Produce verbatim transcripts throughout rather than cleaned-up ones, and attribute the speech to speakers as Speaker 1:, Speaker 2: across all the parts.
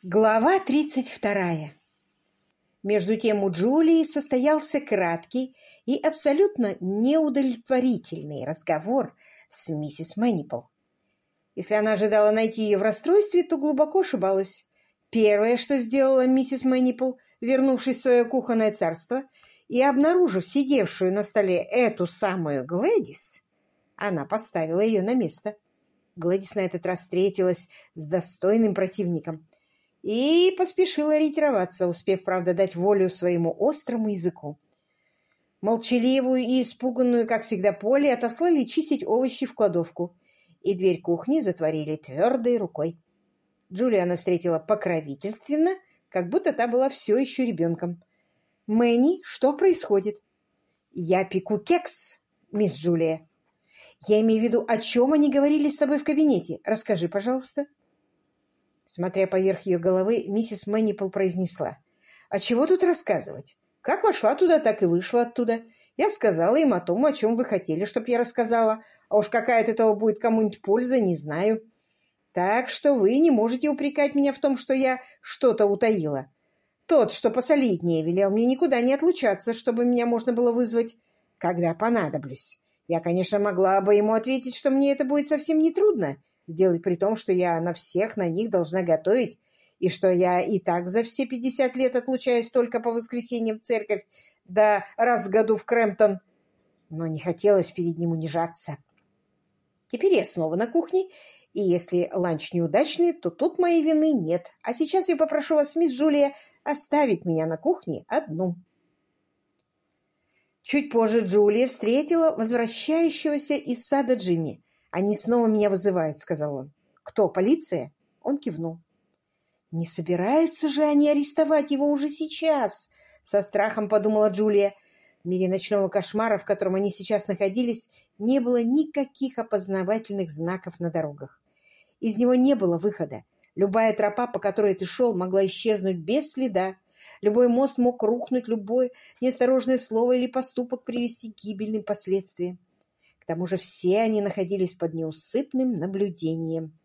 Speaker 1: Глава тридцать вторая. Между тем у Джулии состоялся краткий и абсолютно неудовлетворительный разговор с миссис Мэннипл. Если она ожидала найти ее в расстройстве, то глубоко ошибалась. Первое, что сделала миссис Мэннипл, вернувшись в свое кухонное царство и обнаружив сидевшую на столе эту самую Глэдис, она поставила ее на место. Глэдис на этот раз встретилась с достойным противником и поспешила ретироваться, успев, правда, дать волю своему острому языку. Молчаливую и испуганную, как всегда, Полли отослали чистить овощи в кладовку, и дверь кухни затворили твердой рукой. Джулиана встретила покровительственно, как будто та была все еще ребенком. «Мэнни, что происходит?» «Я пеку кекс, мисс Джулия». «Я имею в виду, о чем они говорили с тобой в кабинете? Расскажи, пожалуйста». Смотря поверх ее головы, миссис Мэннипл произнесла: «А чего тут рассказывать? Как вошла туда, так и вышла оттуда. Я сказала им о том, о чем вы хотели, чтоб я рассказала, а уж какая от этого будет кому-нибудь польза, не знаю. Так что вы не можете упрекать меня в том, что я что-то утаила. Тот, что посолиднее, велел мне никуда не отлучаться, чтобы меня можно было вызвать, когда понадоблюсь. Я, конечно, могла бы ему ответить, что мне это будет совсем нетрудно сделать, при том, что я на всех на них должна готовить, и что я и так за все пятьдесят лет отлучаюсь только по воскресеньям в церковь, да раз в году в Крэмптон. Но не хотелось перед ним унижаться. Теперь я снова на кухне, и если ланч неудачный, то тут моей вины нет. А сейчас я попрошу вас, мисс Джулия, оставить меня на кухне одну». Чуть позже Джулия встретила возвращающегося из сада Джимми. «Они снова меня вызывают», — сказал он. «Кто, полиция?» Он кивнул. «Не собираются же они арестовать его уже сейчас?» — со страхом подумала Джулия. В мире ночного кошмара, в котором они сейчас находились, не было никаких опознавательных знаков на дорогах. Из него не было выхода. Любая тропа, по которой ты шел, могла исчезнуть без следа. Любой мост мог рухнуть, любое неосторожное слово или поступок привести к гибельным последствиям. К тому же все они находились под неусыпным наблюдением.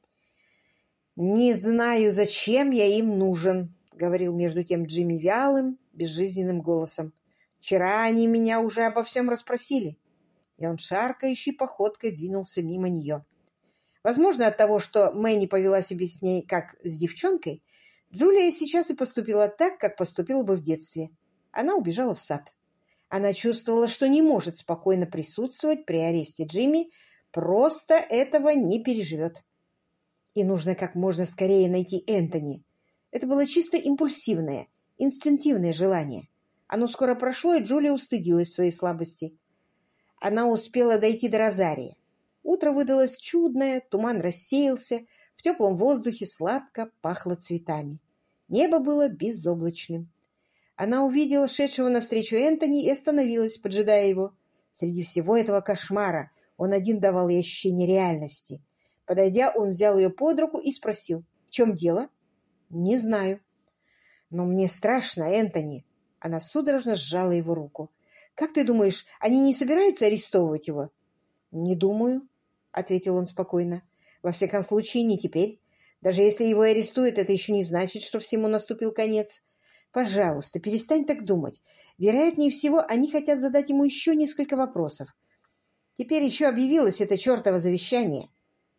Speaker 1: «Не знаю, зачем я им нужен», — говорил между тем Джимми вялым, безжизненным голосом. «Вчера они меня уже обо всем расспросили». И он шаркающей походкой двинулся мимо нее. Возможно, от того, что Мэнни повела себя с ней как с девчонкой, Джулия сейчас и поступила так, как поступила бы в детстве. Она убежала в сад. Она чувствовала, что не может спокойно присутствовать при аресте Джимми, просто этого не переживет. И нужно как можно скорее найти Энтони. Это было чисто импульсивное, инстинктивное желание. Оно скоро прошло, и Джулия устыдилась своей слабости. Она успела дойти до Розарии. Утро выдалось чудное, туман рассеялся, в теплом воздухе сладко пахло цветами. Небо было безоблачным. Она увидела шедшего навстречу Энтони и остановилась, поджидая его. Среди всего этого кошмара он один давал ей ощущение реальности. Подойдя, он взял ее под руку и спросил: «В чем дело?» «Не знаю». «Но мне страшно, Энтони». Она судорожно сжала его руку. «Как ты думаешь, они не собираются арестовывать его?» «Не думаю», — ответил он спокойно. «Во всяком случае, не теперь. Даже если его арестуют, это еще не значит, что всему наступил конец. Пожалуйста, перестань так думать. Вероятнее всего, они хотят задать ему еще несколько вопросов. Теперь еще объявилось это чертово завещание.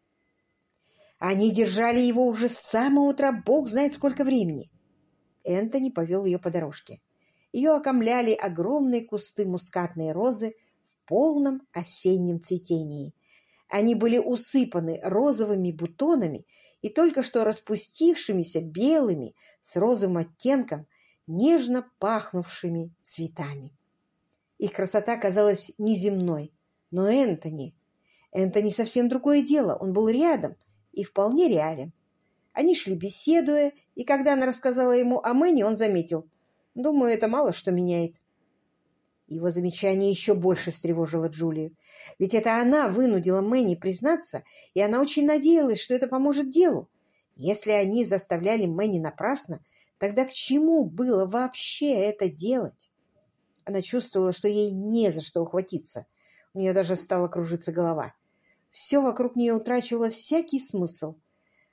Speaker 1: Они держали его уже с самого утра, бог знает сколько времени». Энтони повел ее по дорожке. Ее окомляли огромные кусты мускатной розы в полном осеннем цветении. Они были усыпаны розовыми бутонами и только что распустившимися белыми с розовым оттенком нежно пахнувшими цветами. Их красота казалась неземной. Но Энтони... Энтони совсем другое дело. Он был рядом и вполне реален. Они шли беседуя, и когда она рассказала ему о Мэнни, он заметил: «Думаю, это мало что меняет». Его замечание еще больше встревожило Джулию. Ведь это она вынудила Мэнни признаться, и она очень надеялась, что это поможет делу. Если они заставляли Мэнни напрасно, тогда к чему было вообще это делать? Она чувствовала, что ей не за что ухватиться. У нее даже стала кружиться голова. Все вокруг нее утрачивало всякий смысл.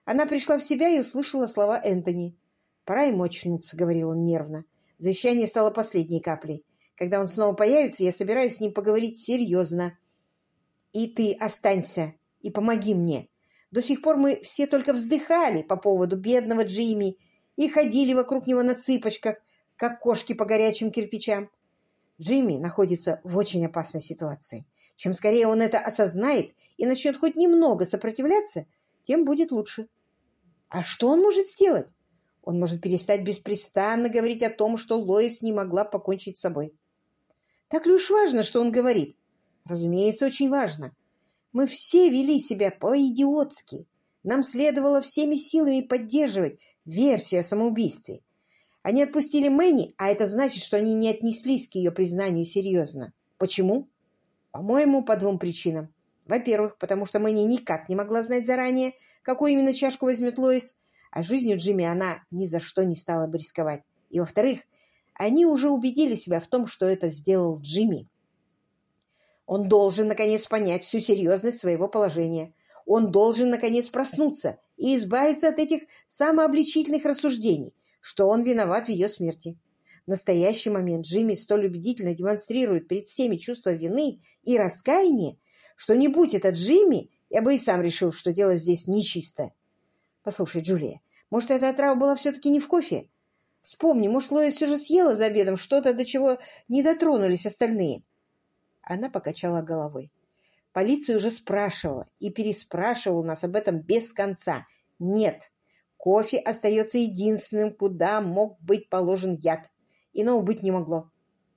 Speaker 1: Она пришла в себя и услышала слова Энтони. «Пора ему очнуться», — говорил он нервно. Завещание стало последней каплей. «Когда он снова появится, я собираюсь с ним поговорить серьезно. И ты останься и помоги мне. До сих пор мы все только вздыхали по поводу бедного Джимми и ходили вокруг него на цыпочках, как кошки по горячим кирпичам. Джимми находится в очень опасной ситуации. Чем скорее он это осознает и начнет хоть немного сопротивляться, тем будет лучше. А что он может сделать? Он может перестать беспрестанно говорить о том, что Лоис не могла покончить с собой. Так ли уж важно, что он говорит? Разумеется, очень важно. Мы все вели себя по-идиотски. Нам следовало всеми силами поддерживать версию о самоубийстве. Они отпустили Мэнни, а это значит, что они не отнеслись к ее признанию серьезно. Почему? По-моему, по двум причинам. Во-первых, потому что Мэнни никак не могла знать заранее, какую именно чашку возьмет Лоис, а жизнью Джимми она ни за что не стала бы рисковать. И, во-вторых, они уже убедили себя в том, что это сделал Джимми. Он должен, наконец, понять всю серьезность своего положения. Он должен, наконец, проснуться и избавиться от этих самообличительных рассуждений, что он виноват в ее смерти. В настоящий момент Джимми столь убедительно демонстрирует перед всеми чувство вины и раскаяния, что не будь это Джимми, я бы и сам решил, что дело здесь нечисто. Послушай, Джулия, может, эта отрава была все-таки не в кофе? Вспомни, может, Лоис все же съела за обедом что-то, до чего не дотронулись остальные. Она покачала головой. Полиция уже спрашивала и переспрашивала нас об этом без конца. Нет, кофе остается единственным, куда мог быть положен яд. Иного быть не могло.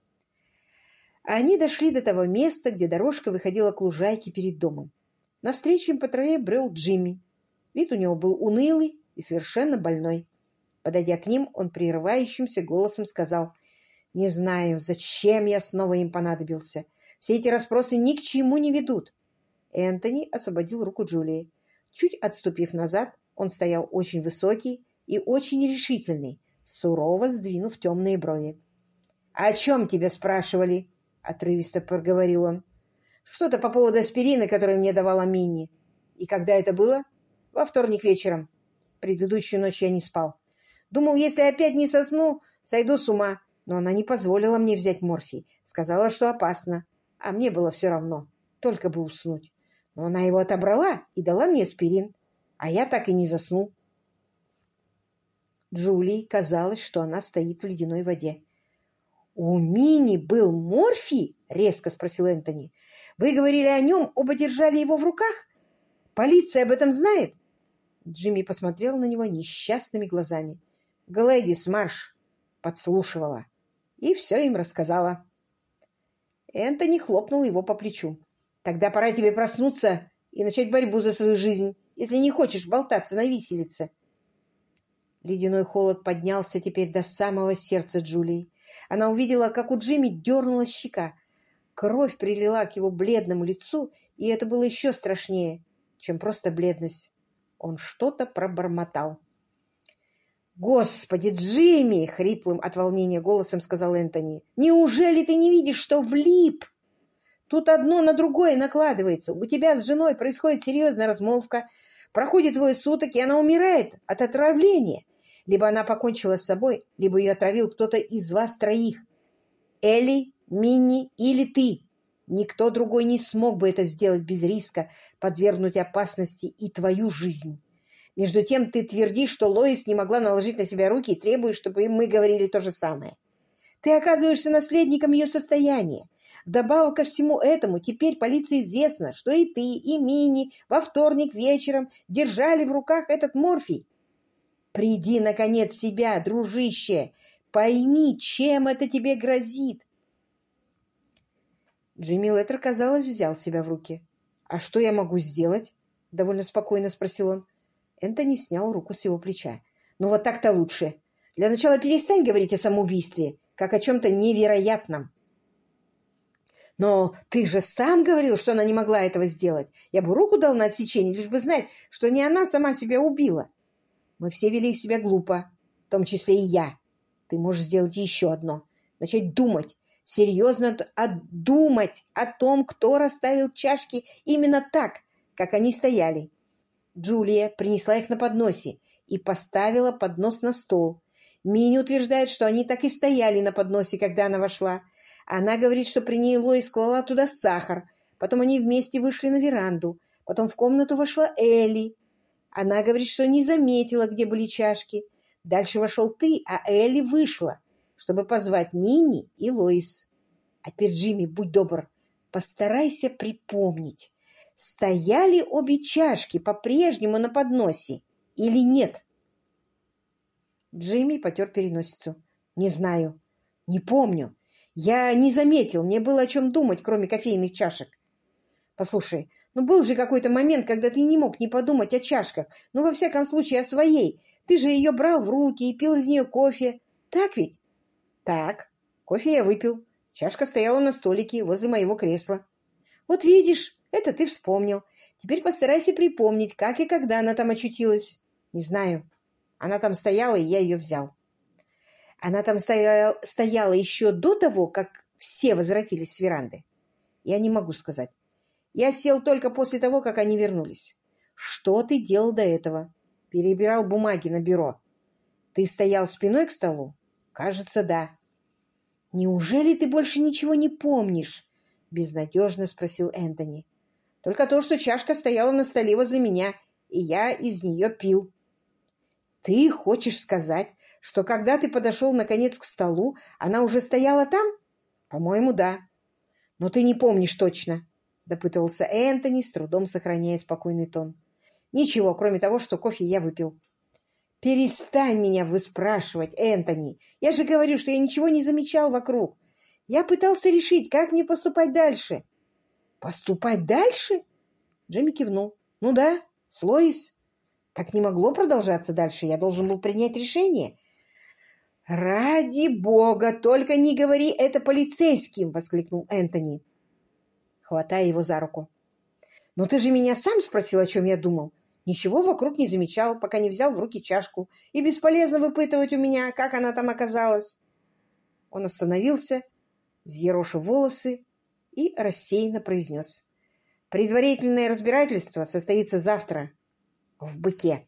Speaker 1: Они дошли до того места, где дорожка выходила к лужайке перед домом. Навстречу им по траве брел Джимми. Вид у него был унылый и совершенно больной. Подойдя к ним, он прерывающимся голосом сказал: «Не знаю, зачем я снова им понадобился. Все эти расспросы ни к чему не ведут». Энтони освободил руку Джулии. Чуть отступив назад, он стоял очень высокий и очень решительный, сурово сдвинув темные брови. «О чем тебя спрашивали?» — отрывисто проговорил он. «Что-то по поводу аспирина, который мне давала Минни. И когда это было?» «Во вторник вечером. Предыдущую ночь я не спал. Думал, если опять не сосну, сойду с ума. Но она не позволила мне взять морфий. Сказала, что опасно. А мне было все равно. Только бы уснуть. Но она его отобрала и дала мне аспирин. А я так и не заснул». Джулии казалось, что она стоит в ледяной воде. «У Мини был морфий?» — резко спросил Энтони. «Вы говорили о нем, оба держали его в руках? Полиция об этом знает?» Джимми посмотрел на него несчастными глазами. Глэдис Марш подслушивала и все им рассказала. Энтони хлопнул его по плечу. «Тогда пора тебе проснуться и начать борьбу за свою жизнь, если не хочешь болтаться на виселице». Ледяной холод поднялся теперь до самого сердца Джулии. Она увидела, как у Джимми дернулась щека. Кровь прилила к его бледному лицу, и это было еще страшнее, чем просто бледность. Он что-то пробормотал. «Господи, Джимми!» — хриплым от волнения голосом сказал Энтони. «Неужели ты не видишь, что влип? Тут одно на другое накладывается. У тебя с женой происходит серьезная размолвка. Проходит двое суток, и она умирает от отравления. Либо она покончила с собой, либо ее отравил кто-то из вас троих. Элли, Минни или ты. Никто другой не смог бы это сделать без риска подвергнуть опасности и твою жизнь. Между тем ты твердишь, что Лоис не могла наложить на себя руки и требуешь, чтобы мы говорили то же самое. Ты оказываешься наследником ее состояния. Вдобавок ко всему этому, теперь полиции известно, что и ты, и Минни во вторник вечером держали в руках этот морфий. Приди, наконец, в себя, дружище. Пойми, чем это тебе грозит». Джимми Леттер, казалось, взял себя в руки. «А что я могу сделать?» — довольно спокойно спросил он. Энтони снял руку с его плеча. «Ну вот так-то лучше. Для начала перестань говорить о самоубийстве, как о чем-то невероятном». «Но ты же сам говорил, что она не могла этого сделать. Я бы руку дал на отсечение, лишь бы знать, что не она сама себя убила. Мы все вели себя глупо, в том числе и я. Ты можешь сделать еще одно. Начать думать, серьезно думать о том, кто расставил чашки именно так, как они стояли. Джулия принесла их на подносе и поставила поднос на стол. Минни утверждает, что они так и стояли на подносе, когда она вошла. Она говорит, что при ней Лоис клала туда сахар. Потом они вместе вышли на веранду. Потом в комнату вошла Элли. Она говорит, что не заметила, где были чашки. Дальше вошел ты, а Элли вышла, чтобы позвать Минни и Лоис. А теперь, Джимми, будь добр, постарайся припомнить, стояли обе чашки по-прежнему на подносе или нет? Джимми потер переносицу. Не знаю, не помню. Я не заметил, мне было о чем думать, кроме кофейных чашек. Послушай, ну был же какой-то момент, когда ты не мог не подумать о чашках, ну во всяком случае о своей. Ты же ее брал в руки и пил из нее кофе. Так ведь? Так. Кофе я выпил. Чашка стояла на столике возле моего кресла. Вот видишь, это ты вспомнил. Теперь постарайся припомнить, как и когда она там очутилась. Не знаю. Она там стояла, и я ее взял. Она там стояла, стояла еще до того, как все возвратились с веранды. Я не могу сказать. Я сел только после того, как они вернулись. Что ты делал до этого? Перебирал бумаги на бюро. Ты стоял спиной к столу? Кажется, да. Неужели ты больше ничего не помнишь? Безнадежно спросил Энтони. Только то, что чашка стояла на столе возле меня, и я из нее пил. Ты хочешь сказать, что когда ты подошел наконец к столу, она уже стояла там? По-моему, да. Но ты не помнишь точно, допытывался Энтони, с трудом сохраняя спокойный тон. Ничего, кроме того, что кофе я выпил. Перестань меня выспрашивать, Энтони. Я же говорю, что я ничего не замечал вокруг. Я пытался решить, как мне поступать дальше. Поступать дальше? Джимми кивнул. Ну да, с Лоис. Так не могло продолжаться дальше. Я должен был принять решение. «Ради бога, только не говори это полицейским!» — воскликнул Энтони, хватая его за руку. «Но ты же меня сам спросил, о чем я думал. Ничего вокруг не замечал, пока не взял в руки чашку. И бесполезно выпытывать у меня, как она там оказалась». Он остановился, взъерошил волосы и рассеянно произнес. «Предварительное разбирательство состоится завтра в Быке».